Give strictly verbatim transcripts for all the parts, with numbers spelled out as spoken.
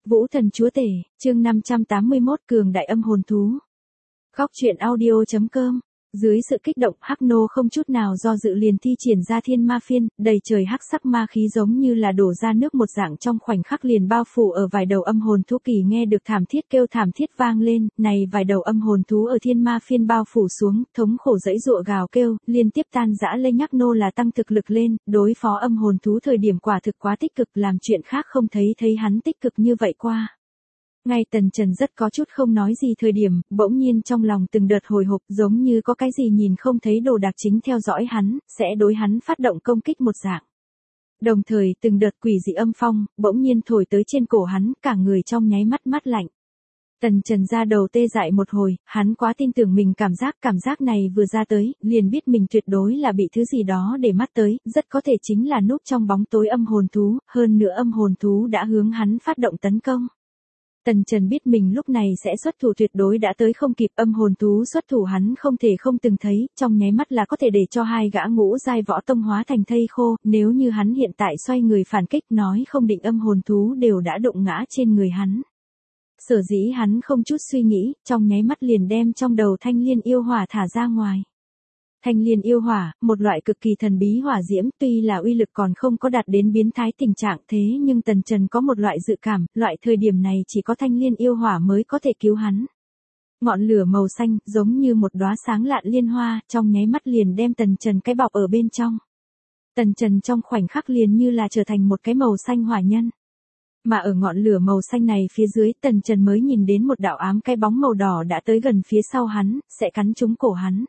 Vũ thần chúa tể, chương năm trăm tám mươi mốt cường đại âm hồn thú. Góc truyện audio chấm com. Dưới sự kích động, Hắc Nô không chút nào do dự liền thi triển ra thiên ma phiên, đầy trời hắc sắc ma khí giống như là đổ ra nước một dạng trong khoảnh khắc liền bao phủ ở vài đầu âm hồn thú. Kỳ nghe được thảm thiết kêu thảm thiết vang lên, này vài đầu âm hồn thú ở thiên ma phiên bao phủ xuống, thống khổ dãy dụa gào kêu, liên tiếp tan rã lên. Hắc Nô là tăng thực lực lên, đối phó âm hồn thú thời điểm quả thực quá tích cực, làm chuyện khác không thấy thấy hắn tích cực như vậy qua. Ngay Tần Trần rất có chút không nói gì thời điểm, bỗng nhiên trong lòng từng đợt hồi hộp, giống như có cái gì nhìn không thấy đồ đạc chính theo dõi hắn, sẽ đối hắn phát động công kích một dạng. Đồng thời từng đợt quỷ dị âm phong, bỗng nhiên thổi tới trên cổ hắn, cả người trong nháy mắt mát lạnh. Tần Trần ra đầu tê dại một hồi, hắn quá tin tưởng mình cảm giác, cảm giác này vừa ra tới, liền biết mình tuyệt đối là bị thứ gì đó để mắt tới, rất có thể chính là núp trong bóng tối âm hồn thú, hơn nữa âm hồn thú đã hướng hắn phát động tấn công. Tần Trần biết mình lúc này sẽ xuất thủ tuyệt đối đã tới không kịp, âm hồn thú xuất thủ hắn không thể không từng thấy, trong nháy mắt là có thể để cho hai gã ngũ giai võ tông hóa thành thây khô, nếu như hắn hiện tại xoay người phản kích nói không định âm hồn thú đều đã đụng ngã trên người hắn. Sở dĩ hắn không chút suy nghĩ, trong nháy mắt liền đem trong đầu thanh liên yêu hỏa thả ra ngoài. Thanh liên yêu hỏa, một loại cực kỳ thần bí hỏa diễm, tuy là uy lực còn không có đạt đến biến thái tình trạng thế nhưng Tần Trần có một loại dự cảm, loại thời điểm này chỉ có thanh liên yêu hỏa mới có thể cứu hắn. Ngọn lửa màu xanh, giống như một đóa sáng lạn liên hoa, trong nháy mắt liền đem Tần Trần cái bọc ở bên trong. Tần Trần trong khoảnh khắc liền như là trở thành một cái màu xanh hỏa nhân. Mà ở ngọn lửa màu xanh này phía dưới, Tần Trần mới nhìn đến một đạo ám cái bóng màu đỏ đã tới gần phía sau hắn, sẽ cắn trúng cổ hắn.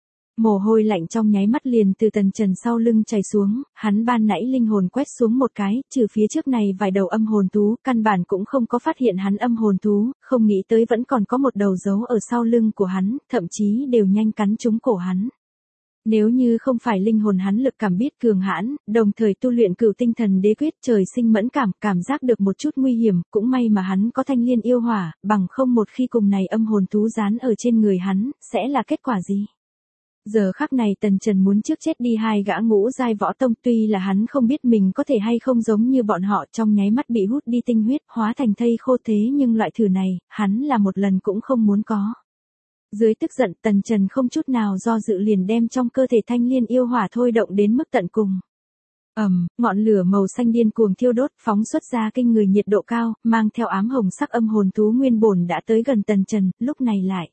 Mồ hôi lạnh trong nháy mắt liền từ Tần Trần sau lưng chảy xuống, hắn ban nãy linh hồn quét xuống một cái, trừ phía trước này vài đầu âm hồn thú, căn bản cũng không có phát hiện hắn âm hồn thú, không nghĩ tới vẫn còn có một đầu giấu ở sau lưng của hắn, thậm chí đều nhanh cắn trúng cổ hắn. Nếu như không phải linh hồn hắn lực cảm biết cường hãn, đồng thời tu luyện cửu tinh thần đế quyết trời sinh mẫn cảm, cảm giác được một chút nguy hiểm, cũng may mà hắn có thanh liên yêu hỏa, bằng không một khi cùng này âm hồn thú dán ở trên người hắn, sẽ là kết quả gì? Giờ khắc này Tần Trần muốn trước chết đi hai gã ngũ giai võ tông, tuy là hắn không biết mình có thể hay không giống như bọn họ trong nháy mắt bị hút đi tinh huyết, hóa thành thây khô, thế nhưng loại thử này, hắn là một lần cũng không muốn có. Dưới tức giận, Tần Trần không chút nào do dự liền đem trong cơ thể thanh liên yêu hỏa thôi động đến mức tận cùng. Ầm, um, ngọn lửa màu xanh điên cuồng thiêu đốt, phóng xuất ra kinh người nhiệt độ cao, mang theo ám hồng sắc âm hồn thú nguyên bổn đã tới gần Tần Trần, lúc này lại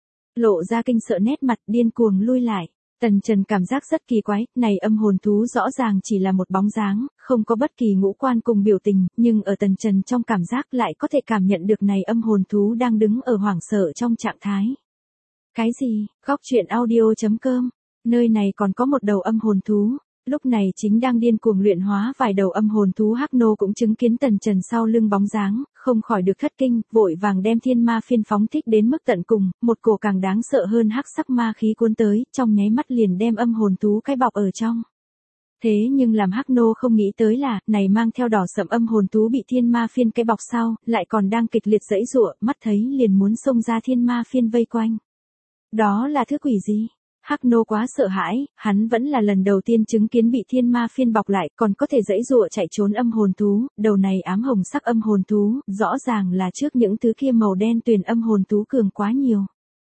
lộ ra kinh sợ nét mặt, điên cuồng lui lại. Tần Trần cảm giác rất kỳ quái, này âm hồn thú rõ ràng chỉ là một bóng dáng, không có bất kỳ ngũ quan cùng biểu tình, nhưng ở Tần Trần trong cảm giác lại có thể cảm nhận được này âm hồn thú đang đứng ở hoảng sợ trong trạng thái. Cái gì? Góc truyện audio chấm com. Nơi này còn có một đầu âm hồn thú. Lúc này chính đang điên cuồng luyện hóa vài đầu âm hồn thú, Hắc Nô cũng chứng kiến Tần Trần sau lưng bóng dáng, không khỏi được thất kinh, vội vàng đem thiên ma phiên phóng thích đến mức tận cùng, một cổ càng đáng sợ hơn hắc sắc ma khí cuốn tới, trong nháy mắt liền đem âm hồn thú cái bọc ở trong. Thế nhưng làm Hắc Nô không nghĩ tới là, này mang theo đỏ sẫm âm hồn thú bị thiên ma phiên cái bọc sau, lại còn đang kịch liệt giãy giụa, mắt thấy liền muốn xông ra thiên ma phiên vây quanh. Đó là thứ quỷ gì? Hắc Nô quá sợ hãi, hắn vẫn là lần đầu tiên chứng kiến bị thiên ma phiên bọc lại, còn có thể giãy giụa chạy trốn âm hồn thú, đầu này ám hồng sắc âm hồn thú, rõ ràng là trước những thứ kia màu đen tuyền âm hồn thú cường quá nhiều.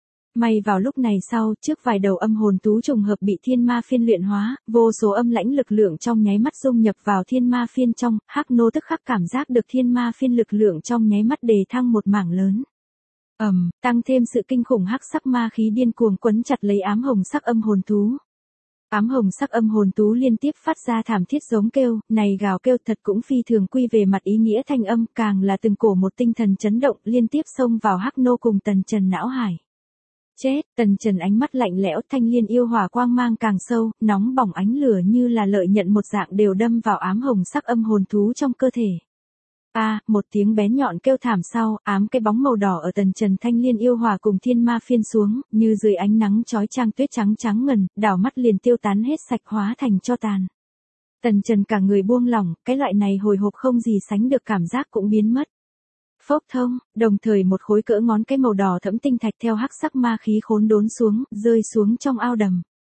May vào lúc này sau, trước vài đầu âm hồn thú trùng hợp bị thiên ma phiên luyện hóa, vô số âm lãnh lực lượng trong nháy mắt dung nhập vào thiên ma phiên trong, Hắc Nô tức khắc cảm giác được thiên ma phiên lực lượng trong nháy mắt đề thăng một mảng lớn. Ầm, um, tăng thêm sự kinh khủng hắc sắc ma khí điên cuồng quấn chặt lấy ám hồng sắc âm hồn thú. Ám hồng sắc âm hồn thú liên tiếp phát ra thảm thiết giống kêu, này gào kêu thật cũng phi thường quy về mặt ý nghĩa thanh âm, càng là từng cổ một tinh thần chấn động liên tiếp xông vào Hắc Nô cùng Tần Trần não hải. Chết, Tần Trần ánh mắt lạnh lẽo, thanh liên yêu hỏa quang mang càng sâu, nóng bỏng ánh lửa như là lợi nhận một dạng đều đâm vào ám hồng sắc âm hồn thú trong cơ thể. A, à, một tiếng bén nhọn kêu thảm sau, ám cái bóng màu đỏ ở Tần Trần thanh liên yêu hỏa cùng thiên ma phiên xuống, như dưới ánh nắng chói chang tuyết trắng trắng ngần, đảo mắt liền tiêu tán hết sạch hóa thành tro tàn. Tần Trần cả người buông lỏng, cái loại này hồi hộp không gì sánh được cảm giác cũng biến mất. Phốc thông, đồng thời một khối cỡ ngón cái màu đỏ thẫm tinh thạch theo hắc sắc ma khí khốn đốn xuống, rơi xuống trong ao đầm.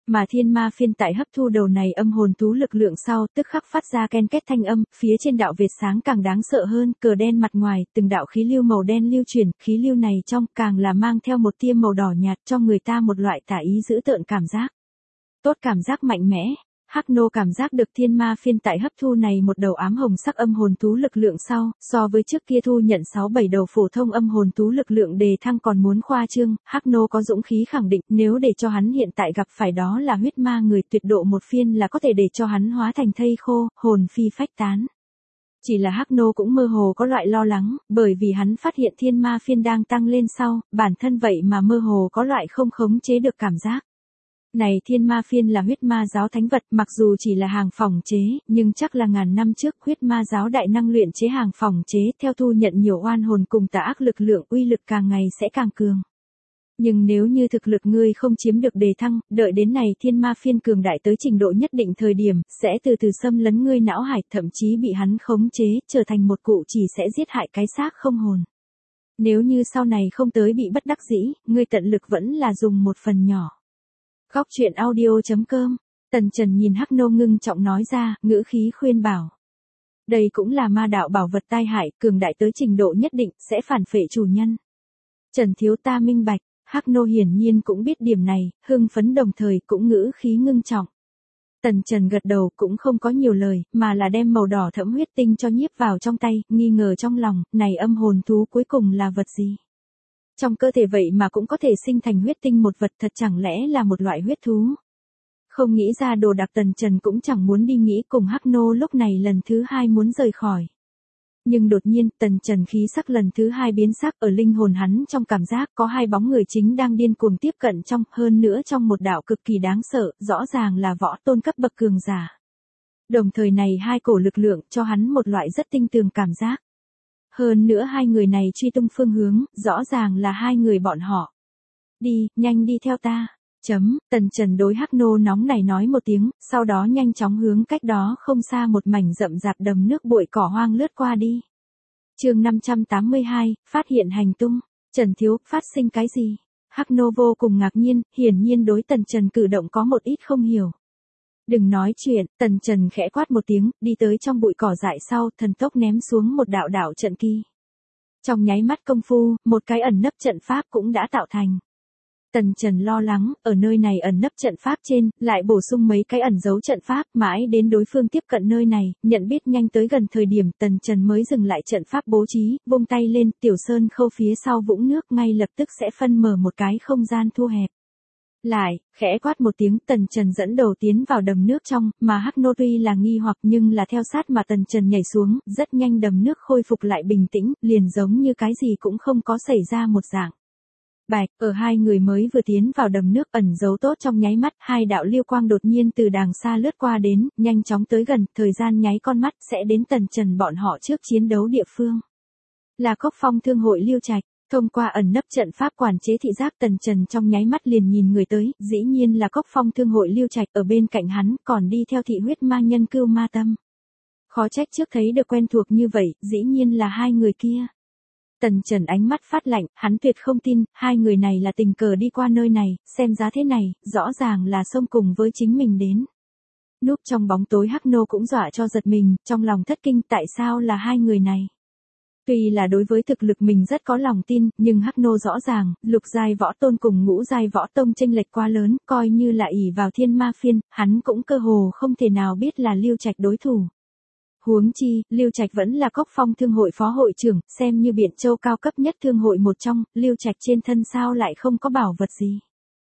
Mà thiên ma phiên tại hấp thu đầu này âm hồn thú lực lượng sau, tức khắc phát ra ken két thanh âm, phía trên đạo Việt sáng càng đáng sợ hơn, cờ đen mặt ngoài, từng đạo khí lưu màu đen lưu chuyển, khí lưu này trong càng là mang theo một tia màu đỏ nhạt cho người ta một loại tà ý dữ tợn cảm giác. Tốt cảm giác mạnh mẽ. Hắc Nô cảm giác được thiên ma phiên tại hấp thu này một đầu ám hồng sắc âm hồn thú lực lượng sau, so với trước kia thu nhận sáu bảy đầu phổ thông âm hồn thú lực lượng đề thăng còn muốn khoa trương, Hắc Nô có dũng khí khẳng định nếu để cho hắn hiện tại gặp phải đó là huyết ma người tuyệt độ một phiên là có thể để cho hắn hóa thành thây khô, hồn phi phách tán. Chỉ là Hắc Nô cũng mơ hồ có loại lo lắng, bởi vì hắn phát hiện thiên ma phiên đang tăng lên sau, bản thân vậy mà mơ hồ có loại không khống chế được cảm giác. Này thiên ma phiên là huyết ma giáo thánh vật, mặc dù chỉ là hàng phòng chế, nhưng chắc là ngàn năm trước huyết ma giáo đại năng luyện chế hàng phòng chế, theo thu nhận nhiều oan hồn cùng tà ác lực lượng uy lực càng ngày sẽ càng cường. Nhưng nếu như thực lực ngươi không chiếm được đề thăng, đợi đến này thiên ma phiên cường đại tới trình độ nhất định thời điểm, sẽ từ từ xâm lấn ngươi não hải, thậm chí bị hắn khống chế, trở thành một cụ chỉ sẽ giết hại cái xác không hồn. Nếu như sau này không tới bị bất đắc dĩ, ngươi tận lực vẫn là dùng một phần nhỏ. Góc truyện audio chấm com, Tần Trần nhìn Hắc Nô ngưng trọng nói ra, ngữ khí khuyên bảo. Đây cũng là ma đạo bảo vật tai hại, cường đại tới trình độ nhất định, sẽ phản phệ chủ nhân. Trần thiếu ta minh bạch, Hắc Nô hiển nhiên cũng biết điểm này, hưng phấn đồng thời cũng ngữ khí ngưng trọng. Tần Trần gật đầu cũng không có nhiều lời, mà là đem màu đỏ thẫm huyết tinh cho nhiếp vào trong tay, nghi ngờ trong lòng, này âm hồn thú cuối cùng là vật gì? Trong cơ thể vậy mà cũng có thể sinh thành huyết tinh một vật, thật chẳng lẽ là một loại huyết thú. Không nghĩ ra đồ đặc, Tần Trần cũng chẳng muốn đi nghĩ cùng Hắc Nô lúc này lần thứ hai muốn rời khỏi. Nhưng đột nhiên Tần Trần khí sắc lần thứ hai biến sắc, ở linh hồn hắn trong cảm giác có hai bóng người chính đang điên cuồng tiếp cận trong, hơn nữa trong một đạo cực kỳ đáng sợ, rõ ràng là võ tôn cấp bậc cường giả. Đồng thời này hai cổ lực lượng cho hắn một loại rất tinh tường cảm giác. Hơn nữa hai người này truy tung phương hướng, rõ ràng là hai người bọn họ. Đi, nhanh đi theo ta. Chấm, Tần Trần đối Hắc Nô nóng này nói một tiếng, sau đó nhanh chóng hướng cách đó không xa một mảnh rậm rạp đầm nước bụi cỏ hoang lướt qua đi. Chương năm trăm tám mươi hai, phát hiện hành tung. Trần thiếu, phát sinh cái gì? Hắc Nô vô cùng ngạc nhiên, hiển nhiên đối Tần Trần cử động có một ít không hiểu. Đừng nói chuyện, Tần Trần khẽ quát một tiếng, đi tới trong bụi cỏ dại sau, thần tốc ném xuống một đạo đạo trận kỳ. Trong nháy mắt công phu, một cái ẩn nấp trận pháp cũng đã tạo thành. Tần Trần lo lắng, ở nơi này ẩn nấp trận pháp trên, lại bổ sung mấy cái ẩn dấu trận pháp, mãi đến đối phương tiếp cận nơi này, nhận biết nhanh tới gần thời điểm Tần Trần mới dừng lại trận pháp bố trí, vung tay lên, tiểu sơn khâu phía sau vũng nước ngay lập tức sẽ phân mở một cái không gian thu hẹp. Lại, khẽ quát một tiếng, Tần Trần dẫn đầu tiến vào đầm nước trong, mà Hắc Nô tuy là nghi hoặc nhưng là theo sát mà Tần Trần nhảy xuống, rất nhanh đầm nước khôi phục lại bình tĩnh, liền giống như cái gì cũng không có xảy ra một dạng. Bạch, ở hai người mới vừa tiến vào đầm nước ẩn giấu tốt trong nháy mắt, hai đạo lưu quang đột nhiên từ đàng xa lướt qua đến, nhanh chóng tới gần, thời gian nháy con mắt sẽ đến Tần Trần bọn họ trước chiến đấu địa phương. Là Cốc Phong Thương hội Lưu Trạch. Thông qua ẩn nấp trận pháp quản chế thị giác Tần Trần trong nháy mắt liền nhìn người tới, dĩ nhiên là Cốc Phong Thương hội Lưu Trạch, ở bên cạnh hắn còn đi theo thị huyết ma nhân Cưu Ma Tâm. Khó trách trước thấy được quen thuộc như vậy, dĩ nhiên là hai người kia. Tần Trần ánh mắt phát lạnh, hắn tuyệt không tin, hai người này là tình cờ đi qua nơi này, xem giá thế này, rõ ràng là xông cùng với chính mình đến. Núp trong bóng tối Hắc Nô cũng dọa cho giật mình, trong lòng thất kinh tại sao là hai người này. Tuy là đối với thực lực mình rất có lòng tin, nhưng Hắc Nô rõ ràng, lục giai võ tôn cùng ngũ giai võ tông chênh lệch quá lớn, coi như là ỷ vào thiên ma phiên, hắn cũng cơ hồ không thể nào biết là Lưu Trạch đối thủ. Huống chi, Lưu Trạch vẫn là Cốc Phong Thương hội phó hội trưởng, xem như Biện Châu cao cấp nhất thương hội một trong, Lưu Trạch trên thân sao lại không có bảo vật gì.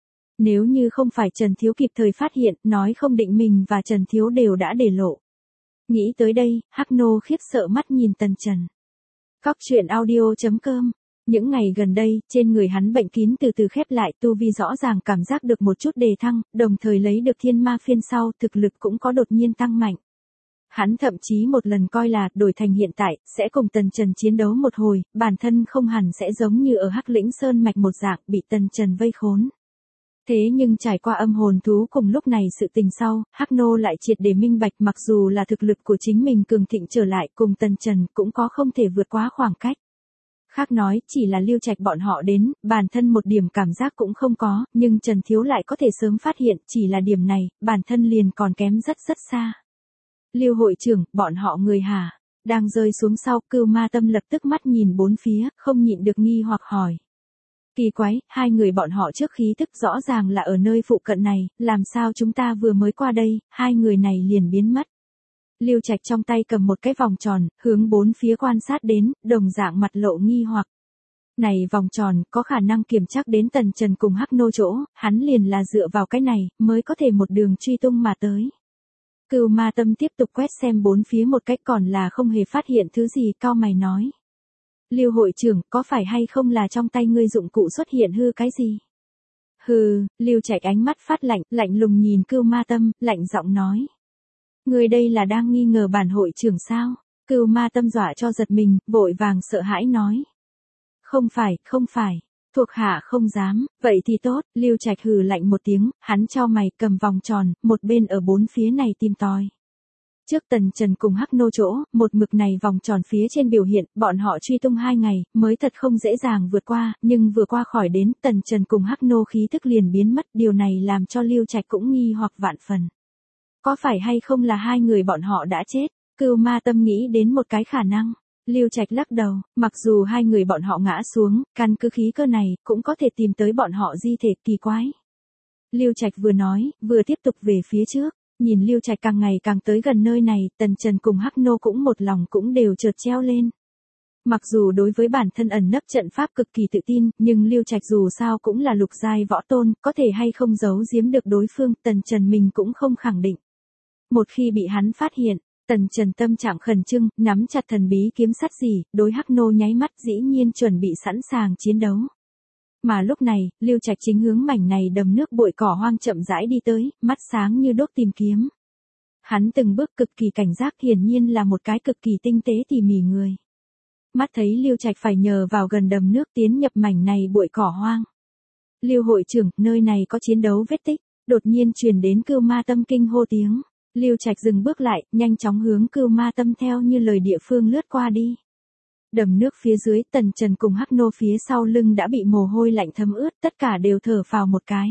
Nếu như không phải Trần Thiếu kịp thời phát hiện, nói không định mình và Trần Thiếu đều đã để lộ. Nghĩ tới đây, Hắc Nô khiếp sợ mắt nhìn Tần Trần. Góc truyện audio chấm com. Những ngày gần đây, trên người hắn bệnh kín từ từ khép lại, tu vi rõ ràng cảm giác được một chút đề thăng, đồng thời lấy được thiên ma phiên sau, thực lực cũng có đột nhiên tăng mạnh. Hắn thậm chí một lần coi là, đổi thành hiện tại, sẽ cùng Tần Trần chiến đấu một hồi, bản thân không hẳn sẽ giống như ở Hắc Lĩnh Sơn Mạch một dạng, bị Tần Trần vây khốn. Thế nhưng trải qua âm hồn thú cùng lúc này sự tình sau, Hắc Nô lại triệt để minh bạch, mặc dù là thực lực của chính mình cường thịnh trở lại cùng Tần Trần cũng có không thể vượt quá khoảng cách. Khác nói, chỉ là Lưu Trạch bọn họ đến, bản thân một điểm cảm giác cũng không có, nhưng Trần Thiếu lại có thể sớm phát hiện, chỉ là điểm này, bản thân liền còn kém rất rất xa. Lưu hội trưởng, bọn họ người hả? Đang rơi xuống sau, Cưu Ma Tâm lập tức mắt nhìn bốn phía, không nhịn được nghi hoặc hỏi. Kỳ quái, hai người bọn họ trước khí tức rõ ràng là ở nơi phụ cận này, làm sao chúng ta vừa mới qua đây, hai người này liền biến mất. Lưu Trạch trong tay cầm một cái vòng tròn, hướng bốn phía quan sát đến, đồng dạng mặt lộ nghi hoặc. Này vòng tròn, có khả năng kiểm chắc đến Tần Trần cùng Hắc Nô chỗ, hắn liền là dựa vào cái này, mới có thể một đường truy tung mà tới. Cưu Ma Tâm tiếp tục quét xem bốn phía một cách còn là không hề phát hiện thứ gì, cao mày nói. Lưu hội trưởng, có phải hay không là trong tay ngươi dụng cụ xuất hiện hư cái gì? Hừ, Lưu Trạch ánh mắt phát lạnh, lạnh lùng nhìn Cưu Ma Tâm, lạnh giọng nói. Ngươi đây là đang nghi ngờ bản hội trưởng sao? Cưu Ma Tâm dọa cho giật mình, vội vàng sợ hãi nói. Không phải, không phải, thuộc hạ không dám, vậy thì tốt, Lưu Trạch hừ lạnh một tiếng, hắn cho mày cầm vòng tròn, một bên ở bốn phía này tìm tòi. Trước Tần Trần cùng Hắc Nô chỗ, một mực này vòng tròn phía trên biểu hiện, bọn họ truy tung hai ngày, mới thật không dễ dàng vượt qua, nhưng vừa qua khỏi đến, Tần Trần cùng Hắc Nô khí thức liền biến mất, điều này làm cho Lưu Trạch cũng nghi hoặc vạn phần. Có phải hay không là hai người bọn họ đã chết? Cưu Ma Tâm nghĩ đến một cái khả năng. Lưu Trạch lắc đầu, mặc dù hai người bọn họ ngã xuống, căn cứ khí cơ này, cũng có thể tìm tới bọn họ di thể kỳ quái. Lưu Trạch vừa nói, vừa tiếp tục về phía trước. Nhìn Lưu Trạch càng ngày càng tới gần nơi này, Tần Trần cùng Hắc Nô cũng một lòng cũng đều chợt treo lên. Mặc dù đối với bản thân ẩn nấp trận pháp cực kỳ tự tin, nhưng Lưu Trạch dù sao cũng là lục giai võ tôn, có thể hay không giấu giếm được đối phương, Tần Trần mình cũng không khẳng định. Một khi bị hắn phát hiện, Tần Trần tâm trạng khẩn trương, nắm chặt thần bí kiếm sắt gì, đối Hắc Nô nháy mắt dĩ nhiên chuẩn bị sẵn sàng chiến đấu. Mà lúc này, Lưu Trạch chính hướng mảnh này đầm nước bụi cỏ hoang chậm rãi đi tới, mắt sáng như đốt tìm kiếm. Hắn từng bước cực kỳ cảnh giác, hiển nhiên là một cái cực kỳ tinh tế tỉ mỉ người. Mắt thấy Lưu Trạch phải nhờ vào gần đầm nước tiến nhập mảnh này bụi cỏ hoang. Lưu hội trưởng, nơi này có chiến đấu vết tích, đột nhiên truyền đến Cưu Ma Tâm kinh hô tiếng. Lưu Trạch dừng bước lại, nhanh chóng hướng Cưu Ma Tâm theo như lời địa phương lướt qua đi. Đầm nước phía dưới, Tần Trần cùng Hắc Nô phía sau lưng đã bị mồ hôi lạnh thấm ướt, tất cả đều thở phào một cái.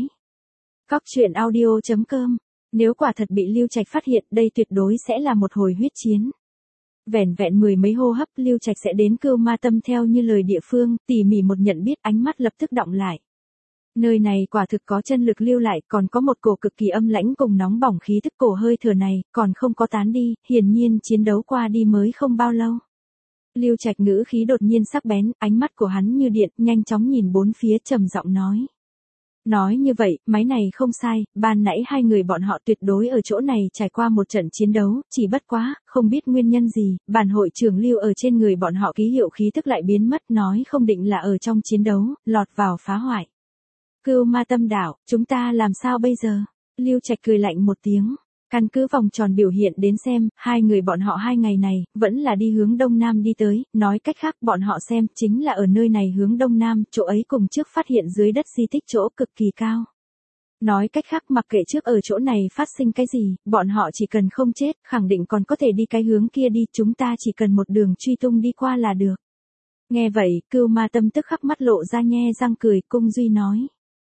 Góc truyện audio chấm com. Nếu quả thật bị Lưu Trạch phát hiện, đây tuyệt đối sẽ là một hồi huyết chiến. Vẻn vẹn mười mấy hô hấp, Lưu Trạch sẽ đến Cưu Ma Tâm theo như lời địa phương, tỉ mỉ một nhận biết, ánh mắt lập tức đọng lại. Nơi này quả thực có chân lực lưu lại, còn có một cổ cực kỳ âm lãnh cùng nóng bỏng khí tức, cổ hơi thở này, còn không có tán đi, hiển nhiên chiến đấu qua đi mới không bao lâu. Lưu Trạch ngữ khí đột nhiên sắc bén, ánh mắt của hắn như điện, nhanh chóng nhìn bốn phía, trầm giọng nói. Nói như vậy, máy này không sai, ban nãy hai người bọn họ tuyệt đối ở chỗ này trải qua một trận chiến đấu, chỉ bất quá, không biết nguyên nhân gì, bản hội trưởng Lưu ở trên người bọn họ ký hiệu khí tức lại biến mất, nói không định là ở trong chiến đấu, lọt vào phá hoại. Cưu Ma Tâm đảo, chúng ta làm sao bây giờ? Lưu Trạch cười lạnh một tiếng. Căn cứ vòng tròn biểu hiện đến xem, hai người bọn họ hai ngày này, vẫn là đi hướng đông nam đi tới, nói cách khác bọn họ xem, chính là ở nơi này hướng đông nam, chỗ ấy cùng trước phát hiện dưới đất di tích chỗ cực kỳ cao. Nói cách khác mặc kệ trước ở chỗ này phát sinh cái gì, bọn họ chỉ cần không chết, khẳng định còn có thể đi cái hướng kia đi, chúng ta chỉ cần một đường truy tung đi qua là được. Nghe vậy, Cưu Ma Tâm tức khắc mắt lộ ra nhe răng cười, cung duy nói.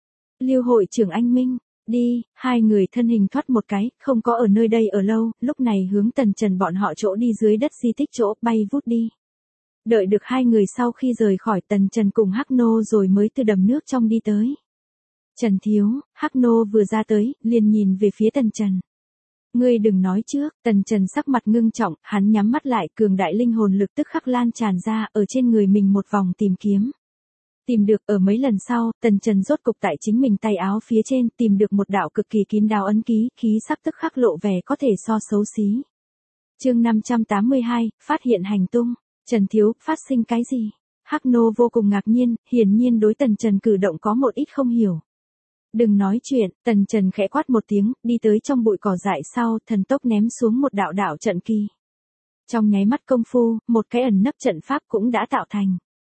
Lưu hội trưởng anh minh. Đi, hai người thân hình thoát một cái, không có ở nơi đây ở lâu, lúc này hướng Tần Trần bọn họ chỗ đi dưới đất di tích chỗ, bay vút đi. Đợi được hai người sau khi rời khỏi, Tần Trần cùng Hắc Nô rồi mới từ đầm nước trong đi tới. Trần thiếu, Hắc Nô vừa ra tới, liền nhìn về phía Tần Trần. Ngươi đừng nói trước, Tần Trần sắc mặt ngưng trọng, hắn nhắm mắt lại, cường đại linh hồn lực tức khắc lan tràn ra, ở trên người mình một vòng tìm kiếm. Tìm được, ở mấy lần sau, Tần Trần rốt cục tại chính mình tay áo phía trên tìm được một đạo cực kỳ kín đáo ấn ký, khí sắc tức khắc lộ vẻ có thể so xấu xí. Chương năm trăm tám mươi hai, phát hiện hành tung. Trần thiếu, phát sinh cái gì? Hắc Nô vô cùng ngạc nhiên, hiển nhiên đối Tần Trần cử động có một ít không hiểu. Đừng nói chuyện, Tần Trần khẽ quát một tiếng, đi tới trong bụi cỏ dại sau, thần tốc ném xuống một đạo đạo trận kỳ. Trong nháy mắt công phu, một cái ẩn nấp trận pháp cũng đã tạo thành.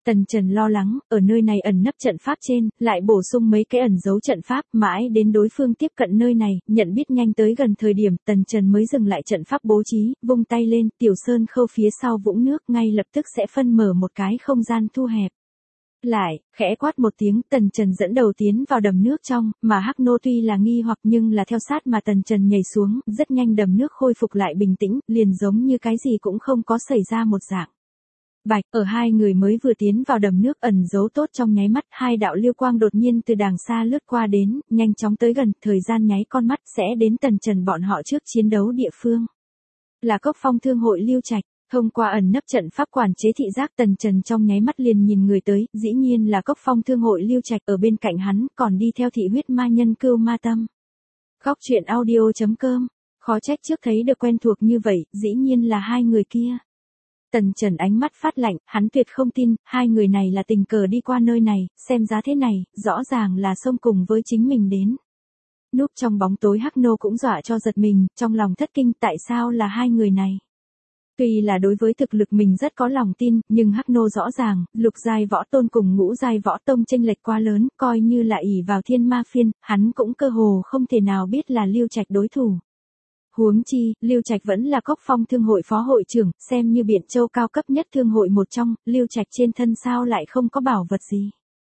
Tần Trần lo lắng, ở nơi này ẩn nấp trận pháp trên, lại bổ sung mấy cái ẩn dấu trận pháp, mãi đến đối phương tiếp cận nơi này, nhận biết nhanh tới gần thời điểm, Tần Trần mới dừng lại trận pháp bố trí, vung tay lên, tiểu sơn khâu phía sau vũng nước ngay lập tức sẽ phân mở một cái không gian thu hẹp. Lại, khẽ quát một tiếng, Tần Trần dẫn đầu tiến vào đầm nước trong, mà Hắc Nô tuy là nghi hoặc nhưng là theo sát mà Tần Trần nhảy xuống, rất nhanh đầm nước khôi phục lại bình tĩnh, liền giống như cái gì cũng không có xảy ra một dạng. Bạch, ở hai người mới vừa tiến vào đầm nước ẩn giấu tốt trong nháy mắt, hai đạo lưu quang đột nhiên từ đàng xa lướt qua đến, nhanh chóng tới gần, thời gian nháy con mắt sẽ đến Tần Trần bọn họ trước chiến đấu địa phương. Là Cốc Phong Thương hội Lưu Trạch, thông qua ẩn nấp trận pháp quản chế thị giác Tần Trần trong nháy mắt liền nhìn người tới, dĩ nhiên là Cốc Phong Thương hội Lưu Trạch, ở bên cạnh hắn còn đi theo thị huyết ma nhân Cưu Ma Tâm. Góc truyện audio chấm com, khó trách trước thấy được quen thuộc như vậy, dĩ nhiên là hai người kia. Tần Trần ánh mắt phát lạnh, hắn tuyệt không tin, hai người này là tình cờ đi qua nơi này, xem giá thế này, rõ ràng là xông cùng với chính mình đến. Núp trong bóng tối Hắc Nô cũng dọa cho giật mình, trong lòng thất kinh tại sao là hai người này. Tuy là đối với thực lực mình rất có lòng tin, nhưng Hắc Nô rõ ràng, lục giai võ tôn cùng ngũ giai võ tông chênh lệch quá lớn, coi như là ỷ vào thiên ma phiên, hắn cũng cơ hồ không thể nào biết là Lưu Trạch đối thủ. Huống chi, Lưu Trạch vẫn là Cốc Phong Thương hội phó hội trưởng, xem như Biện Châu cao cấp nhất thương hội một trong, Lưu Trạch trên thân sao lại không có bảo vật gì.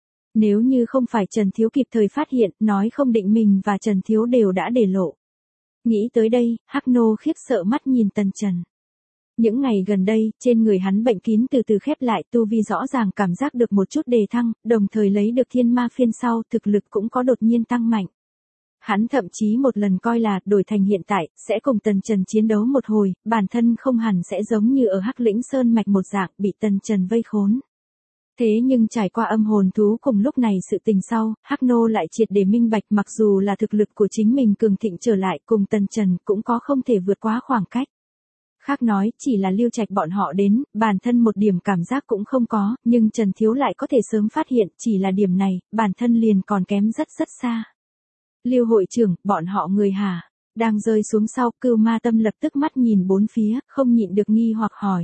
Nếu như không phải Trần Thiếu kịp thời phát hiện, nói không định mình và Trần Thiếu đều đã để lộ. Nghĩ tới đây, Hắc Nô khiếp sợ mắt nhìn Tần Trần. Những ngày gần đây, trên người hắn bệnh kín từ từ khép lại, tu vi rõ ràng cảm giác được một chút đề thăng, đồng thời lấy được thiên ma phiên sau, thực lực cũng có đột nhiên tăng mạnh. Hắn thậm chí một lần coi là, đổi thành hiện tại, sẽ cùng Tần Trần chiến đấu một hồi, bản thân không hẳn sẽ giống như ở Hắc Lĩnh Sơn Mạch một dạng, bị Tần Trần vây khốn. Thế nhưng trải qua âm hồn thú cùng lúc này sự tình sau, Hắc Nô lại triệt để minh bạch mặc dù là thực lực của chính mình cường thịnh trở lại cùng Tần Trần cũng có không thể vượt quá khoảng cách. Khác nói, chỉ là Lưu Trạch bọn họ đến, bản thân một điểm cảm giác cũng không có, nhưng Trần Thiếu lại có thể sớm phát hiện, chỉ là điểm này, bản thân liền còn kém rất rất xa. Lưu hội trưởng, bọn họ người hả? Đang rơi xuống sau, Cưu Ma Tâm lập tức mắt nhìn bốn phía, không nhịn được nghi hoặc hỏi.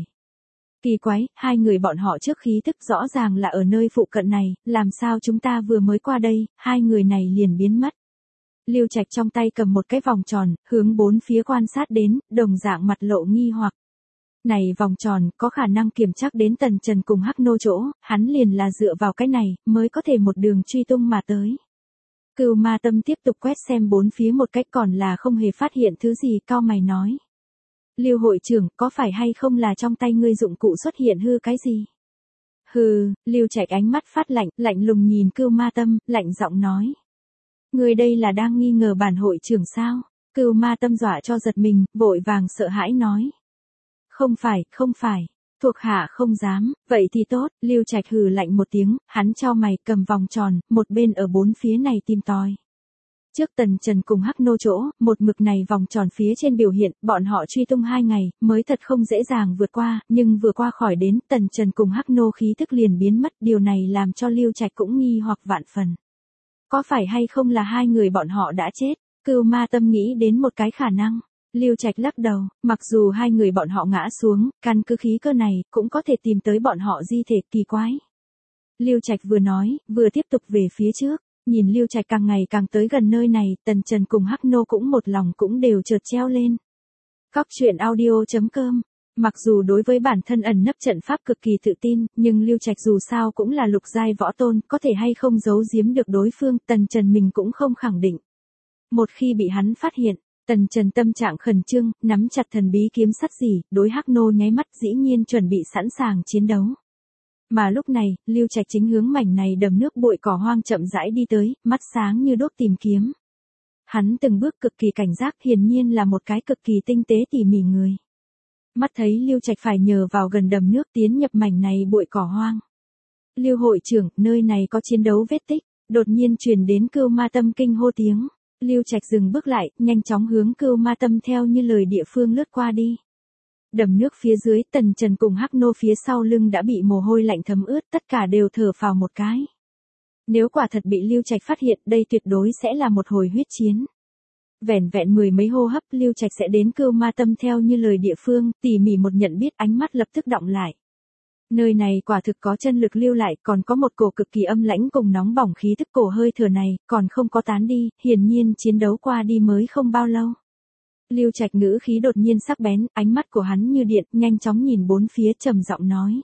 Kỳ quái, hai người bọn họ trước khí tức rõ ràng là ở nơi phụ cận này, làm sao chúng ta vừa mới qua đây, hai người này liền biến mất. Lưu Trạch trong tay cầm một cái vòng tròn, hướng bốn phía quan sát đến, đồng dạng mặt lộ nghi hoặc. Này vòng tròn, có khả năng kiểm chắc đến Tần Trần cùng Hắc Nô chỗ, hắn liền là dựa vào cái này, mới có thể một đường truy tung mà tới. Cưu Ma Tâm tiếp tục quét xem bốn phía một cách còn là không hề phát hiện thứ gì, cao mày nói. Lưu hội trưởng, có phải hay không là trong tay ngươi dụng cụ xuất hiện hư cái gì? Hừ, Lưu Trạch ánh mắt phát lạnh, lạnh lùng nhìn Cưu Ma Tâm, lạnh giọng nói. Ngươi đây là đang nghi ngờ bản hội trưởng sao? Cưu Ma Tâm dọa cho giật mình, vội vàng sợ hãi nói. Không phải, không phải. Thuộc hạ không dám, vậy thì tốt, Lưu Trạch hừ lạnh một tiếng, hắn cho mày cầm vòng tròn, một bên ở bốn phía này tìm tòi. Trước Tần Trần cùng Hắc Nô chỗ, một mực này vòng tròn phía trên biểu hiện, bọn họ truy tung hai ngày, mới thật không dễ dàng vượt qua, nhưng vừa qua khỏi đến, Tần Trần cùng Hắc Nô khí thức liền biến mất, điều này làm cho Lưu Trạch cũng nghi hoặc vạn phần. Có phải hay không là hai người bọn họ đã chết? Cưu Ma Tâm nghĩ đến một cái khả năng. Lưu Trạch lắc đầu, mặc dù hai người bọn họ ngã xuống, căn cứ khí cơ này, cũng có thể tìm tới bọn họ di thể, kỳ quái. Lưu Trạch vừa nói, vừa tiếp tục về phía trước, nhìn Lưu Trạch càng ngày càng tới gần nơi này, Tần Trần cùng Hắc Nô cũng một lòng cũng đều chợt treo lên. Góc truyện audio chấm com. Mặc dù đối với bản thân ẩn nấp trận pháp cực kỳ tự tin, nhưng Lưu Trạch dù sao cũng là lục giai võ tôn, có thể hay không giấu giếm được đối phương, Tần Trần mình cũng không khẳng định. Một khi bị hắn phát hiện, Tần Trần tâm trạng khẩn trương, nắm chặt thần bí kiếm sắt gì, đối Hắc Nô nháy mắt dĩ nhiên chuẩn bị sẵn sàng chiến đấu. Mà lúc này, Lưu Trạch chính hướng mảnh này đầm nước bụi cỏ hoang chậm rãi đi tới, mắt sáng như đuốc tìm kiếm. Hắn từng bước cực kỳ cảnh giác, hiển nhiên là một cái cực kỳ tinh tế tỉ mỉ người. Mắt thấy Lưu Trạch phải nhờ vào gần đầm nước tiến nhập mảnh này bụi cỏ hoang. Lưu hội trưởng, nơi này có chiến đấu vết tích, đột nhiên truyền đến Cưu Ma Tâm kinh hô tiếng. Lưu Trạch dừng bước lại, nhanh chóng hướng Cưu Ma Tâm theo như lời địa phương lướt qua đi. Đầm nước phía dưới, Tần Trần cùng Hắc Nô phía sau lưng đã bị mồ hôi lạnh thấm ướt, tất cả đều thở phào một cái. Nếu quả thật bị Lưu Trạch phát hiện, đây tuyệt đối sẽ là một hồi huyết chiến. Vẻn vẹn mười mấy hô hấp, Lưu Trạch sẽ đến Cưu Ma Tâm theo như lời địa phương, tỉ mỉ một nhận biết, ánh mắt lập tức đọng lại. Nơi này quả thực có chân lực lưu lại, còn có một cổ cực kỳ âm lãnh cùng nóng bỏng khí tức cổ hơi thở này, còn không có tán đi, hiển nhiên chiến đấu qua đi mới không bao lâu. Lưu Trạch ngữ khí đột nhiên sắc bén, ánh mắt của hắn như điện, nhanh chóng nhìn bốn phía trầm giọng nói.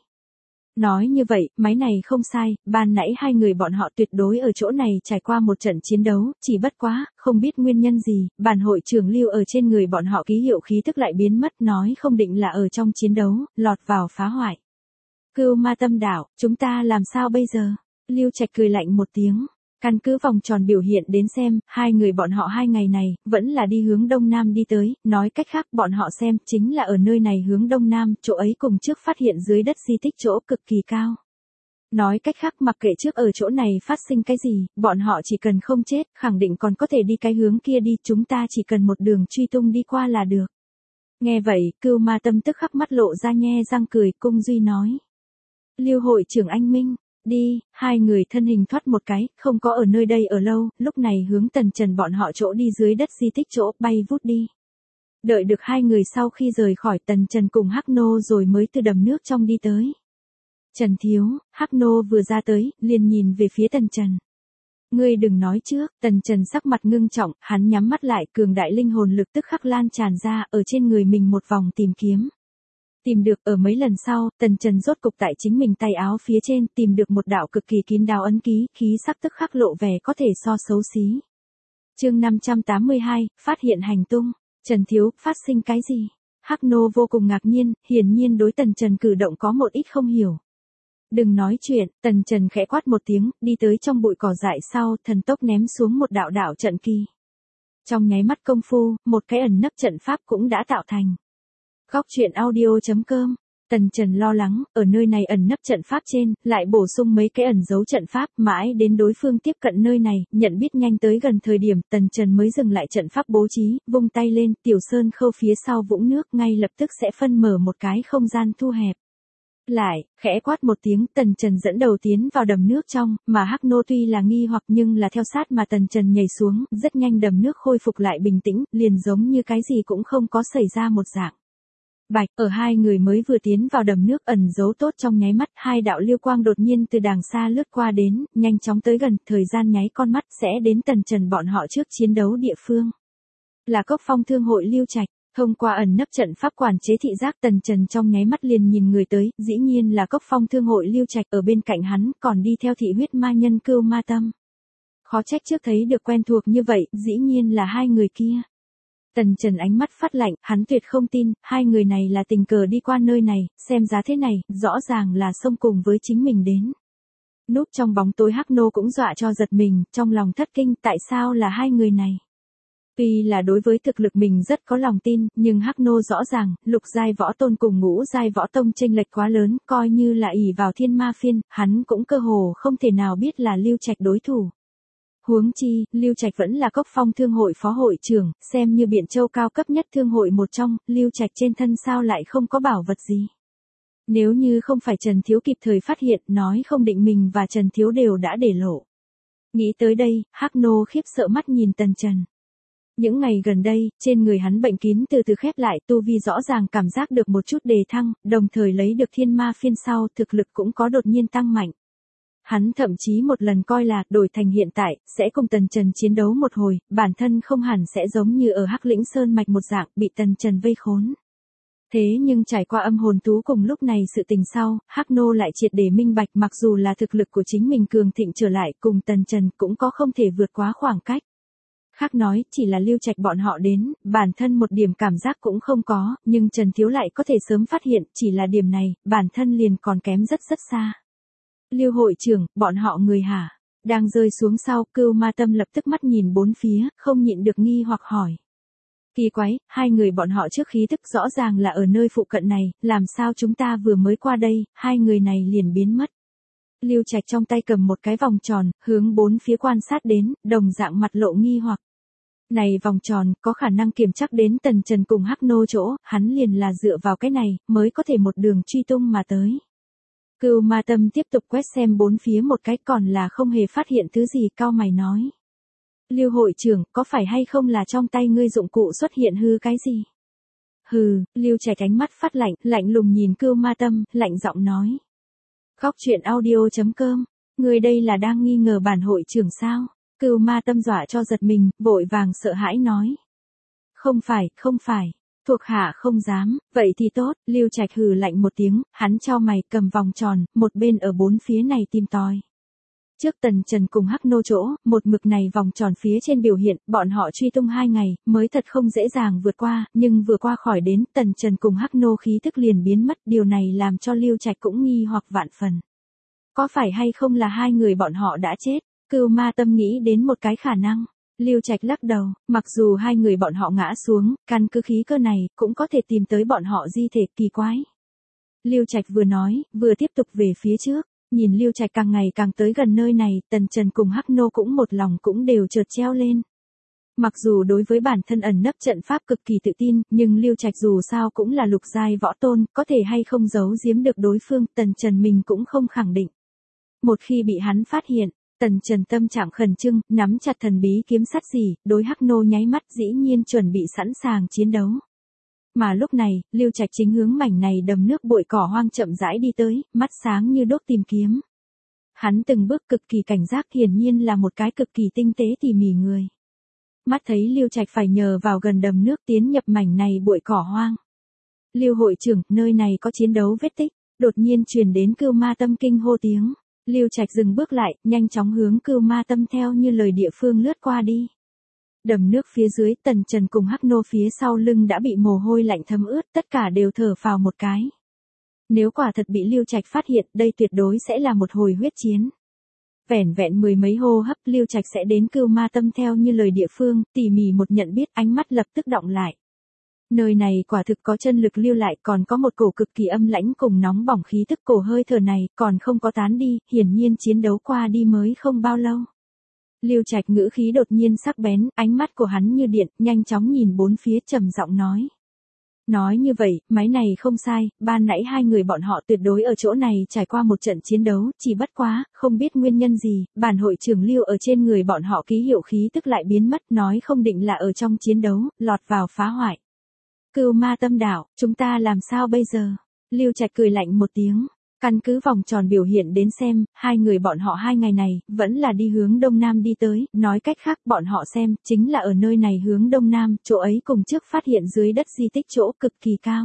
Nói như vậy, máy này không sai, ban nãy hai người bọn họ tuyệt đối ở chỗ này trải qua một trận chiến đấu, chỉ bất quá, không biết nguyên nhân gì, bản hội trưởng Lưu ở trên người bọn họ ký hiệu khí tức lại biến mất, nói không định là ở trong chiến đấu, lọt vào phá hoại. Cưu Ma Tâm đảo, chúng ta làm sao bây giờ? Lưu Trạch cười lạnh một tiếng. Căn cứ vòng tròn biểu hiện đến xem, hai người bọn họ hai ngày này, vẫn là đi hướng đông nam đi tới, nói cách khác bọn họ xem, chính là ở nơi này hướng đông nam, chỗ ấy cùng trước phát hiện dưới đất di tích chỗ cực kỳ cao. Nói cách khác mặc kệ trước ở chỗ này phát sinh cái gì, bọn họ chỉ cần không chết, khẳng định còn có thể đi cái hướng kia đi, chúng ta chỉ cần một đường truy tung đi qua là được. Nghe vậy, Cưu Ma Tâm tức khắc mắt lộ ra nhe răng cười, cung duy nói. Lưu hội trưởng anh minh. Đi, hai người thân hình thoát một cái, không có ở nơi đây ở lâu, lúc này hướng Tần Trần bọn họ chỗ đi dưới đất di tích chỗ, bay vút đi. Đợi được hai người sau khi rời khỏi Tần Trần cùng Hắc Nô rồi mới từ đầm nước trong đi tới. Trần thiếu, Hắc Nô vừa ra tới, liền nhìn về phía Tần Trần. Ngươi đừng nói trước, Tần Trần sắc mặt ngưng trọng, hắn nhắm mắt lại, cường đại linh hồn lực tức khắc lan tràn ra, ở trên người mình một vòng tìm kiếm. Tìm được ở mấy lần sau, Tần Trần rốt cục tại chính mình tay áo phía trên tìm được một đạo cực kỳ kín đáo ấn ký, khí sắc tức khắc lộ vẻ có thể so xấu xí. Chương năm trăm tám mươi hai, phát hiện hành tung. Trần thiếu, phát sinh cái gì? Hắc Nô vô cùng ngạc nhiên, hiển nhiên đối Tần Trần cử động có một ít không hiểu. Đừng nói chuyện, Tần Trần khẽ quát một tiếng, đi tới trong bụi cỏ dại sau, thần tốc ném xuống một đạo đạo trận kỳ. Trong nháy mắt công phu, một cái ẩn nấp trận pháp cũng đã tạo thành. Góc truyện audio chấm com. Tần Trần lo lắng, ở nơi này ẩn nấp trận pháp trên, lại bổ sung mấy cái ẩn dấu trận pháp, mãi đến đối phương tiếp cận nơi này, nhận biết nhanh tới gần thời điểm, Tần Trần mới dừng lại trận pháp bố trí, vung tay lên, tiểu sơn khâu phía sau vũng nước ngay lập tức sẽ phân mở một cái không gian thu hẹp. Lại, khẽ quát một tiếng, Tần Trần dẫn đầu tiến vào đầm nước trong, mà Hắc Nô tuy là nghi hoặc nhưng là theo sát mà Tần Trần nhảy xuống, rất nhanh đầm nước khôi phục lại bình tĩnh, liền giống như cái gì cũng không có xảy ra một dạng. Bạch, ở hai người mới vừa tiến vào đầm nước ẩn giấu tốt trong nháy mắt, hai đạo liêu quang đột nhiên từ đàng xa lướt qua đến, nhanh chóng tới gần, thời gian nháy con mắt sẽ đến Tần Trần bọn họ trước chiến đấu địa phương. Là Cốc Phong Thương hội Lưu Trạch, thông qua ẩn nấp trận pháp quản chế thị giác Tần Trần trong nháy mắt liền nhìn người tới, dĩ nhiên là Cốc Phong Thương hội Lưu Trạch, ở bên cạnh hắn còn đi theo thị huyết ma nhân Cưu Ma Tâm. Khó trách trước thấy được quen thuộc như vậy, dĩ nhiên là hai người kia. Tần Trần ánh mắt phát lạnh, hắn tuyệt không tin, hai người này là tình cờ đi qua nơi này, xem giá thế này, rõ ràng là xông cùng với chính mình đến. Núp trong bóng tối Hắc Nô cũng dọa cho giật mình, trong lòng thất kinh, tại sao là hai người này? Tuy là đối với thực lực mình rất có lòng tin, nhưng Hắc Nô rõ ràng, lục giai võ tôn cùng ngũ giai võ tông chênh lệch quá lớn, coi như là ỷ vào thiên ma phiên, hắn cũng cơ hồ không thể nào biết là Lưu Trạch đối thủ. Huống chi, Lưu Trạch vẫn là Cốc Phong Thương hội phó hội trưởng, xem như Biện Châu cao cấp nhất thương hội một trong, Lưu Trạch trên thân sao lại không có bảo vật gì. Nếu như không phải Trần Thiếu kịp thời phát hiện, nói không định mình và Trần Thiếu đều đã để lộ. Nghĩ tới đây, Hắc Nô khiếp sợ mắt nhìn Tần Trần. Những ngày gần đây, trên người hắn bệnh kín từ từ khép lại, tu vi rõ ràng cảm giác được một chút đề thăng, đồng thời lấy được thiên ma phiên sau, thực lực cũng có đột nhiên tăng mạnh. Hắn thậm chí một lần coi là, đổi thành hiện tại, sẽ cùng Tần Trần chiến đấu một hồi, bản thân không hẳn sẽ giống như ở Hắc Lĩnh Sơn Mạch một dạng, bị Tần Trần vây khốn. Thế nhưng trải qua âm hồn tú cùng lúc này sự tình sau, Hắc Nô lại triệt để minh bạch mặc dù là thực lực của chính mình cường thịnh trở lại cùng Tần Trần cũng có không thể vượt quá khoảng cách. Khác nói, chỉ là Lưu Trạch bọn họ đến, bản thân một điểm cảm giác cũng không có, nhưng Trần Thiếu lại có thể sớm phát hiện, chỉ là điểm này, bản thân liền còn kém rất rất xa. Lưu hội trưởng, bọn họ người hả? Đang rơi xuống sau, Cưu Ma Tâm lập tức mắt nhìn bốn phía, không nhịn được nghi hoặc hỏi. Kỳ quái, hai người bọn họ trước khí tức rõ ràng là ở nơi phụ cận này, làm sao chúng ta vừa mới qua đây, hai người này liền biến mất. Lưu Trạch trong tay cầm một cái vòng tròn, hướng bốn phía quan sát đến, đồng dạng mặt lộ nghi hoặc. Này vòng tròn, có khả năng kiểm chắc đến Tần Trần cùng Hắc Nô chỗ, hắn liền là dựa vào cái này, mới có thể một đường truy tung mà tới. Cưu Ma Tâm tiếp tục quét xem bốn phía một cái còn là không hề phát hiện thứ gì, cao mày nói. Lưu hội trưởng, có phải hay không là trong tay ngươi dụng cụ xuất hiện hư cái gì? Hừ, Lưu Trạch ánh mắt phát lạnh, lạnh lùng nhìn Cưu Ma Tâm, lạnh giọng nói. Góc truyện audio chấm com. Người đây là đang nghi ngờ bản hội trưởng sao? Cưu Ma Tâm dọa cho giật mình, vội vàng sợ hãi nói. Không phải, không phải. Thuộc hạ không dám, vậy thì tốt. Lưu Trạch hừ lạnh một tiếng, hắn cho mày cầm vòng tròn, một bên ở bốn phía này tìm tòi. Trước Tần Trần cùng Hắc Nô chỗ, một mực này vòng tròn phía trên biểu hiện, bọn họ truy tung hai ngày, mới thật không dễ dàng vượt qua, nhưng vừa qua khỏi đến, Tần Trần cùng Hắc Nô khí tức liền biến mất, điều này làm cho Lưu Trạch cũng nghi hoặc vạn phần. Có phải hay không là hai người bọn họ đã chết? Cưu Ma Tâm nghĩ đến một cái khả năng. Lưu Trạch lắc đầu, mặc dù hai người bọn họ ngã xuống, căn cứ khí cơ này, cũng có thể tìm tới bọn họ di thể kỳ quái. Lưu Trạch vừa nói, vừa tiếp tục về phía trước. Nhìn Lưu Trạch càng ngày càng tới gần nơi này, Tần Trần cùng Hắc Nô cũng một lòng cũng đều chợt treo lên. Mặc dù đối với bản thân ẩn nấp trận pháp cực kỳ tự tin, nhưng Lưu Trạch dù sao cũng là lục giai võ tôn, có thể hay không giấu giếm được đối phương, Tần Trần mình cũng không khẳng định. Một khi bị hắn phát hiện, Tần Trần tâm trạng khẩn trương, nắm chặt thần bí kiếm sắt gì, đối Hắc Nô nháy mắt dĩ nhiên chuẩn bị sẵn sàng chiến đấu. Mà lúc này, Lưu Trạch chính hướng mảnh này đầm nước bụi cỏ hoang chậm rãi đi tới, mắt sáng như đốt tìm kiếm. Hắn từng bước cực kỳ cảnh giác, hiển nhiên là một cái cực kỳ tinh tế tỉ mỉ người. Mắt thấy Lưu Trạch phải nhờ vào gần đầm nước tiến nhập mảnh này bụi cỏ hoang. Lưu hội trưởng, nơi này có chiến đấu vết tích, đột nhiên truyền đến Cưu Ma Tâm kinh hô tiếng. Lưu Trạch dừng bước lại, nhanh chóng hướng Cưu Ma Tâm theo như lời địa phương lướt qua đi. Đầm nước phía dưới, Tần Trần cùng Hắc Nô phía sau lưng đã bị mồ hôi lạnh thấm ướt, tất cả đều thở phào một cái. Nếu quả thật bị Lưu Trạch phát hiện, đây tuyệt đối sẽ là một hồi huyết chiến. Vẻn vẹn mười mấy hô hấp, Lưu Trạch sẽ đến Cưu Ma Tâm theo như lời địa phương, tỉ mỉ một nhận biết, ánh mắt lập tức động lại. Nơi này quả thực có chân lực lưu lại, còn có một cổ cực kỳ âm lãnh cùng nóng bỏng khí tức, cổ hơi thở này còn không có tán đi, hiển nhiên chiến đấu qua đi mới không bao lâu. Lưu Trạch ngữ khí đột nhiên sắc bén, ánh mắt của hắn như điện, nhanh chóng nhìn bốn phía, trầm giọng nói. Nói như vậy, máy này không sai, ban nãy hai người bọn họ tuyệt đối ở chỗ này trải qua một trận chiến đấu, chỉ bất quá, không biết nguyên nhân gì, bản hội trưởng Lưu ở trên người bọn họ ký hiệu khí tức lại biến mất, nói không định là ở trong chiến đấu, lọt vào phá hoại. Cưu Ma Tâm đạo, chúng ta làm sao bây giờ? Lưu Trạch cười lạnh một tiếng. Căn cứ vòng tròn biểu hiện đến xem, hai người bọn họ hai ngày này, vẫn là đi hướng đông nam đi tới, nói cách khác bọn họ xem, chính là ở nơi này hướng đông nam, chỗ ấy cùng trước phát hiện dưới đất di tích chỗ cực kỳ cao.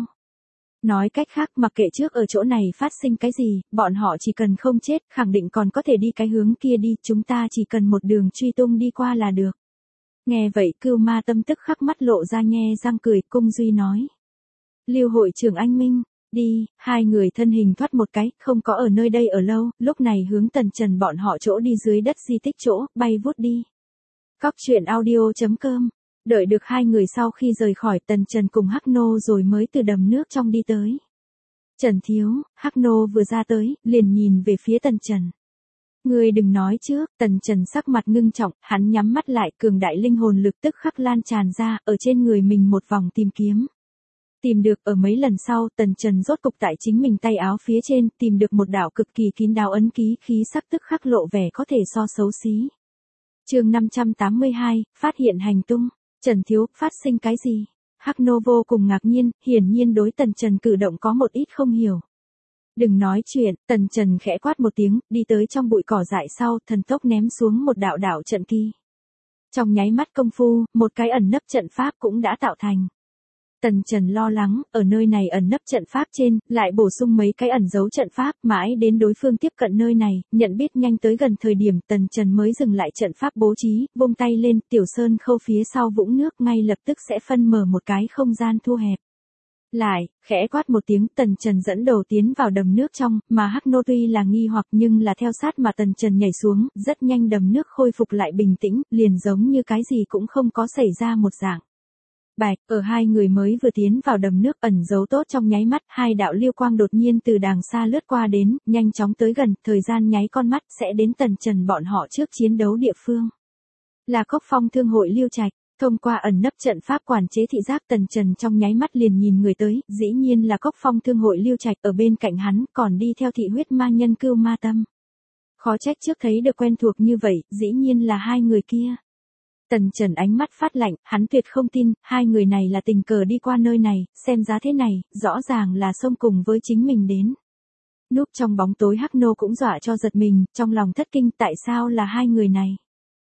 Nói cách khác mặc kệ trước ở chỗ này phát sinh cái gì, bọn họ chỉ cần không chết, khẳng định còn có thể đi cái hướng kia đi, chúng ta chỉ cần một đường truy tung đi qua là được. Nghe vậy Cưu Ma Tâm tức khắc mắt lộ ra nhe răng cười, cung duy nói. Lưu hội trưởng anh minh. Đi, hai người thân hình thoát một cái, không có ở nơi đây ở lâu, lúc này hướng Tần Trần bọn họ chỗ đi dưới đất di tích chỗ, bay vút đi. Góc truyện audio chấm com. Đợi được hai người sau khi rời khỏi, Tần Trần cùng Hắc Nô rồi mới từ đầm nước trong đi tới. Trần thiếu, Hắc Nô vừa ra tới, liền nhìn về phía Tần Trần. Ngươi đừng nói trước, Tần Trần sắc mặt ngưng trọng, hắn nhắm mắt lại, cường đại linh hồn lực tức khắc lan tràn ra, ở trên người mình một vòng tìm kiếm. Tìm được, ở mấy lần sau, Tần Trần rốt cục tại chính mình tay áo phía trên, tìm được một đạo cực kỳ kín đáo ấn ký, khí sắc tức khắc lộ vẻ có thể so xấu xí. Chương năm trăm tám mươi hai, phát hiện hành tung. Trần thiếu, phát sinh cái gì? Hắc Nô vô cùng ngạc nhiên, hiển nhiên đối Tần Trần cử động có một ít không hiểu. Đừng nói chuyện, Tần Trần khẽ quát một tiếng, đi tới trong bụi cỏ dại sau, thần tốc ném xuống một đạo đạo trận kỳ. Trong nháy mắt công phu, một cái ẩn nấp trận pháp cũng đã tạo thành. Tần Trần lo lắng, ở nơi này ẩn nấp trận pháp trên, lại bổ sung mấy cái ẩn dấu trận pháp, mãi đến đối phương tiếp cận nơi này, nhận biết nhanh tới gần thời điểm, Tần Trần mới dừng lại trận pháp bố trí, vung tay lên, tiểu sơn khâu phía sau vũng nước ngay lập tức sẽ phân mở một cái không gian thu hẹp. Lại, khẽ quát một tiếng, Tần Trần dẫn đầu tiến vào đầm nước trong, mà Hắc Nô tuy là nghi hoặc nhưng là theo sát mà Tần Trần nhảy xuống, rất nhanh đầm nước khôi phục lại bình tĩnh, liền giống như cái gì cũng không có xảy ra một dạng. Bạch, ở hai người mới vừa tiến vào đầm nước ẩn giấu tốt trong nháy mắt, hai đạo lưu quang đột nhiên từ đàng xa lướt qua đến, nhanh chóng tới gần, thời gian nháy con mắt sẽ đến Tần Trần bọn họ trước chiến đấu địa phương. Là Cốc Phong Thương hội Lưu Trạch, thông qua ẩn nấp trận pháp quản chế thị giác, Tần Trần trong nháy mắt liền nhìn người tới, dĩ nhiên là Cốc Phong Thương hội Lưu Trạch, ở bên cạnh hắn còn đi theo thị huyết ma nhân Cưu Ma Tâm. Khó trách trước thấy được quen thuộc như vậy, dĩ nhiên là hai người kia. Tần Trần ánh mắt phát lạnh, hắn tuyệt không tin, hai người này là tình cờ đi qua nơi này, xem giá thế này, rõ ràng là xông cùng với chính mình đến. Núp trong bóng tối Hắc Nô cũng dọa cho giật mình, trong lòng thất kinh tại sao là hai người này.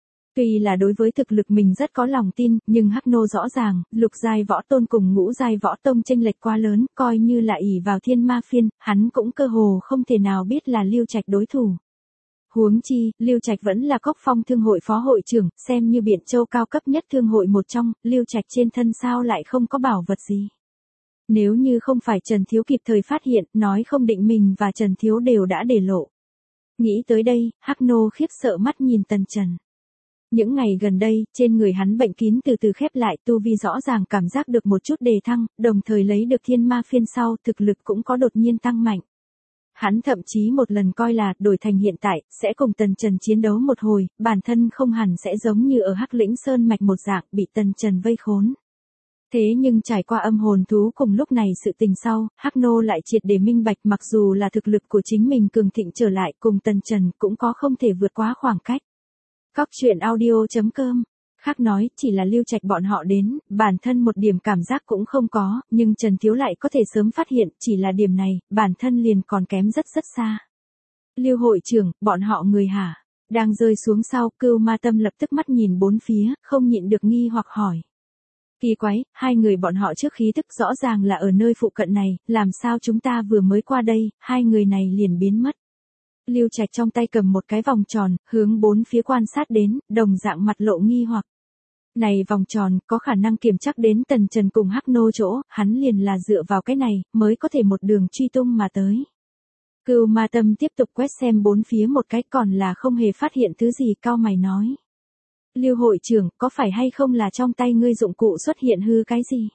Tuy là đối với thực lực mình rất có lòng tin, nhưng Hắc Nô rõ ràng, lục giai võ tôn cùng ngũ giai võ tông chênh lệch quá lớn, coi như là ỷ vào thiên ma phiên, hắn cũng cơ hồ không thể nào biết là Lưu Trạch đối thủ. Huống chi, Lưu Trạch vẫn là Cốc Phong thương hội phó hội trưởng, xem như Biện Châu cao cấp nhất thương hội một trong, Lưu Trạch trên thân sao lại không có bảo vật gì. Nếu như không phải Trần Thiếu kịp thời phát hiện, nói không định mình và Trần Thiếu đều đã để lộ. Nghĩ tới đây, Hắc Nô khiếp sợ mắt nhìn Tần Trần. Những ngày gần đây, trên người hắn bệnh kín từ từ khép lại, tu vi rõ ràng cảm giác được một chút đề thăng, đồng thời lấy được thiên ma phiên sau, thực lực cũng có đột nhiên tăng mạnh. Hắn thậm chí một lần coi là, đổi thành hiện tại, sẽ cùng Tần Trần chiến đấu một hồi, bản thân không hẳn sẽ giống như ở Hắc Lĩnh Sơn Mạch một dạng, bị Tần Trần vây khốn. Thế nhưng trải qua âm hồn thú cùng lúc này sự tình sau, Hắc Nô lại triệt để minh bạch mặc dù là thực lực của chính mình cường thịnh trở lại cùng Tần Trần cũng có không thể vượt quá khoảng cách. Cóc truyện audio chấm com Khác nói, chỉ là Lưu Trạch bọn họ đến, bản thân một điểm cảm giác cũng không có, nhưng Trần Thiếu lại có thể sớm phát hiện, chỉ là điểm này, bản thân liền còn kém rất rất xa. Lưu hội trưởng, bọn họ người hả? Đang rơi xuống sau, Cưu Ma Tâm lập tức mắt nhìn bốn phía, không nhịn được nghi hoặc hỏi. Kỳ quái, hai người bọn họ trước khí tức rõ ràng là ở nơi phụ cận này, làm sao chúng ta vừa mới qua đây, hai người này liền biến mất. Lưu Trạch trong tay cầm một cái vòng tròn, hướng bốn phía quan sát đến, đồng dạng mặt lộ nghi hoặc. Này vòng tròn, có khả năng kiểm chắc đến Tần Trần cùng Hắc Nô chỗ, hắn liền là dựa vào cái này, mới có thể một đường truy tung mà tới. Cưu Ma Tâm tiếp tục quét xem bốn phía một cái còn là không hề phát hiện thứ gì, cau mày nói. Lưu hội trưởng, có phải hay không là trong tay ngươi dụng cụ xuất hiện hư cái gì?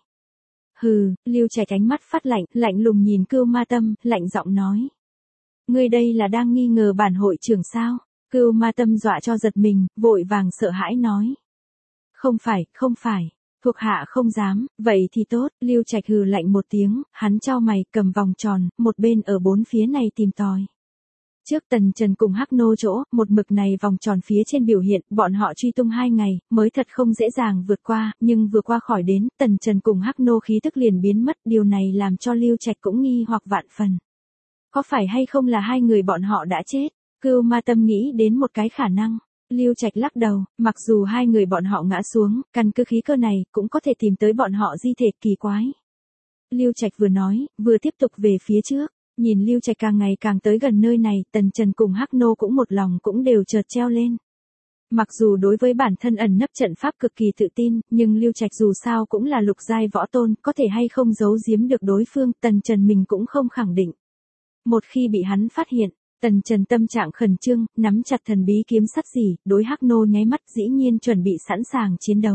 Hừ, Lưu Trạch ánh mắt phát lạnh, lạnh lùng nhìn Cưu Ma Tâm, lạnh giọng nói. Ngươi đây là đang nghi ngờ bản hội trưởng sao? Cưu Ma Tâm dọa cho giật mình, vội vàng sợ hãi nói. Không phải, không phải, thuộc hạ không dám, vậy thì tốt, Lưu Trạch hừ lạnh một tiếng, hắn chau mày, cầm vòng tròn, một bên ở bốn phía này tìm tòi. Trước Tần Trần cùng Hắc Nô chỗ, một mực này vòng tròn phía trên biểu hiện, bọn họ truy tung hai ngày, mới thật không dễ dàng vượt qua, nhưng vừa qua khỏi đến, Tần Trần cùng Hắc Nô khí tức liền biến mất, điều này làm cho Lưu Trạch cũng nghi hoặc vạn phần. Có phải hay không là hai người bọn họ đã chết? Cưu Ma Tâm nghĩ đến một cái khả năng. Lưu Trạch lắc đầu, mặc dù hai người bọn họ ngã xuống, căn cứ khí cơ này, cũng có thể tìm tới bọn họ di thể kỳ quái. Lưu Trạch vừa nói, vừa tiếp tục về phía trước. Nhìn Lưu Trạch càng ngày càng tới gần nơi này, Tần Trần cùng Hắc Nô cũng một lòng cũng đều chợt treo lên. Mặc dù đối với bản thân ẩn nấp trận pháp cực kỳ tự tin, nhưng Lưu Trạch dù sao cũng là lục giai võ tôn, có thể hay không giấu giếm được đối phương, Tần Trần mình cũng không khẳng định. Một khi bị hắn phát hiện, Tần Trần tâm trạng khẩn trương, nắm chặt thần bí kiếm sắt gì, đối Hắc Nô nháy mắt dĩ nhiên chuẩn bị sẵn sàng chiến đấu.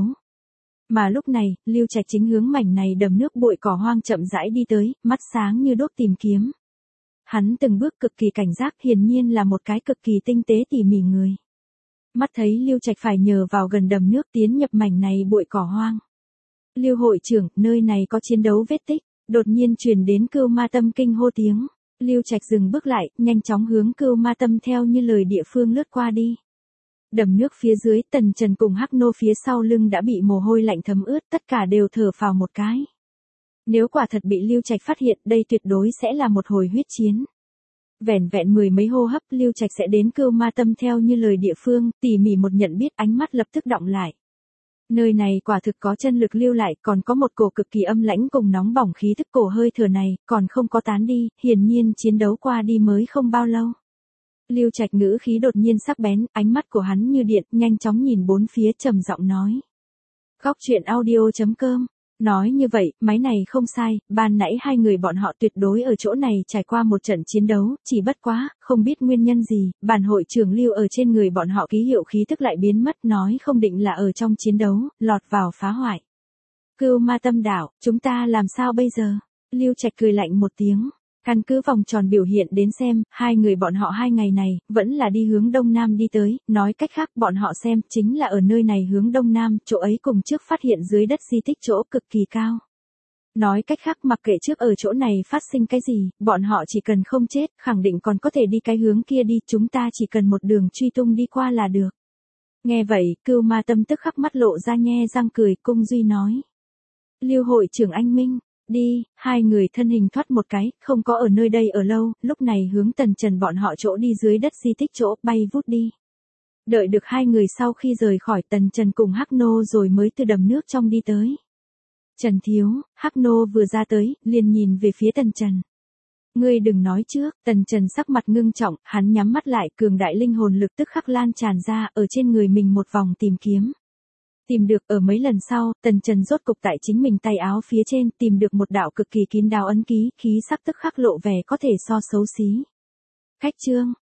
Mà lúc này, Lưu Trạch chính hướng mảnh này đầm nước bụi cỏ hoang chậm rãi đi tới, mắt sáng như đuốc tìm kiếm. Hắn từng bước cực kỳ cảnh giác, hiển nhiên là một cái cực kỳ tinh tế tỉ mỉ người. Mắt thấy Lưu Trạch phải nhờ vào gần đầm nước tiến nhập mảnh này bụi cỏ hoang. Lưu hội trưởng, nơi này có chiến đấu vết tích, đột nhiên truyền đến Cưu Ma Tâm kinh hô tiếng. Lưu Trạch dừng bước lại, nhanh chóng hướng Cưu Ma Tâm theo như lời địa phương lướt qua đi. Đầm nước phía dưới, Tần Trần cùng Hắc Nô phía sau lưng đã bị mồ hôi lạnh thấm ướt, tất cả đều thở phào một cái. Nếu quả thật bị Lưu Trạch phát hiện, đây tuyệt đối sẽ là một hồi huyết chiến. Vẻn vẹn mười mấy hô hấp, Lưu Trạch sẽ đến Cưu Ma Tâm theo như lời địa phương, tỉ mỉ một nhận biết, ánh mắt lập tức đọng lại. Nơi này quả thực có chân lực lưu lại, còn có một cổ cực kỳ âm lãnh cùng nóng bỏng khí tức cổ hơi thở này, còn không có tán đi, hiển nhiên chiến đấu qua đi mới không bao lâu. Lưu Trạch ngữ khí đột nhiên sắc bén, ánh mắt của hắn như điện, nhanh chóng nhìn bốn phía trầm giọng nói. Cóc truyện audio chấm com Nói như vậy, máy này không sai, ban nãy hai người bọn họ tuyệt đối ở chỗ này trải qua một trận chiến đấu, chỉ bất quá, không biết nguyên nhân gì, bản hội trưởng Lưu ở trên người bọn họ ký hiệu khí tức lại biến mất, nói không định là ở trong chiến đấu, lọt vào phá hoại. Cưu Ma Tâm đảo, chúng ta làm sao bây giờ? Lưu Trạch cười lạnh một tiếng. Căn cứ vòng tròn biểu hiện đến xem, hai người bọn họ hai ngày này, vẫn là đi hướng đông nam đi tới, nói cách khác bọn họ xem, chính là ở nơi này hướng đông nam, chỗ ấy cùng trước phát hiện dưới đất di tích chỗ cực kỳ cao. Nói cách khác mặc kệ trước ở chỗ này phát sinh cái gì, bọn họ chỉ cần không chết, khẳng định còn có thể đi cái hướng kia đi, chúng ta chỉ cần một đường truy tung đi qua là được. Nghe vậy, Cưu Ma Tâm tức khắc mắt lộ ra nhe răng cười, cung duy nói. Lưu hội trưởng anh minh. Đi, hai người thân hình thoát một cái, không có ở nơi đây ở lâu, lúc này hướng Tần Trần bọn họ chỗ đi dưới đất di tích chỗ, bay vút đi. Đợi được hai người sau khi rời khỏi Tần Trần cùng Hắc Nô rồi mới từ đầm nước trong đi tới. Trần thiếu, Hắc Nô vừa ra tới, liền nhìn về phía Tần Trần. Ngươi đừng nói trước, Tần Trần sắc mặt ngưng trọng, hắn nhắm mắt lại, cường đại linh hồn lực tức khắc lan tràn ra, ở trên người mình một vòng tìm kiếm. Tìm được, ở mấy lần sau, Tần Trần rốt cục tại chính mình tay áo phía trên, tìm được một đạo cực kỳ kín đáo ấn ký, khí sắc tức khắc lộ vẻ có thể so xấu xí. Khách trương,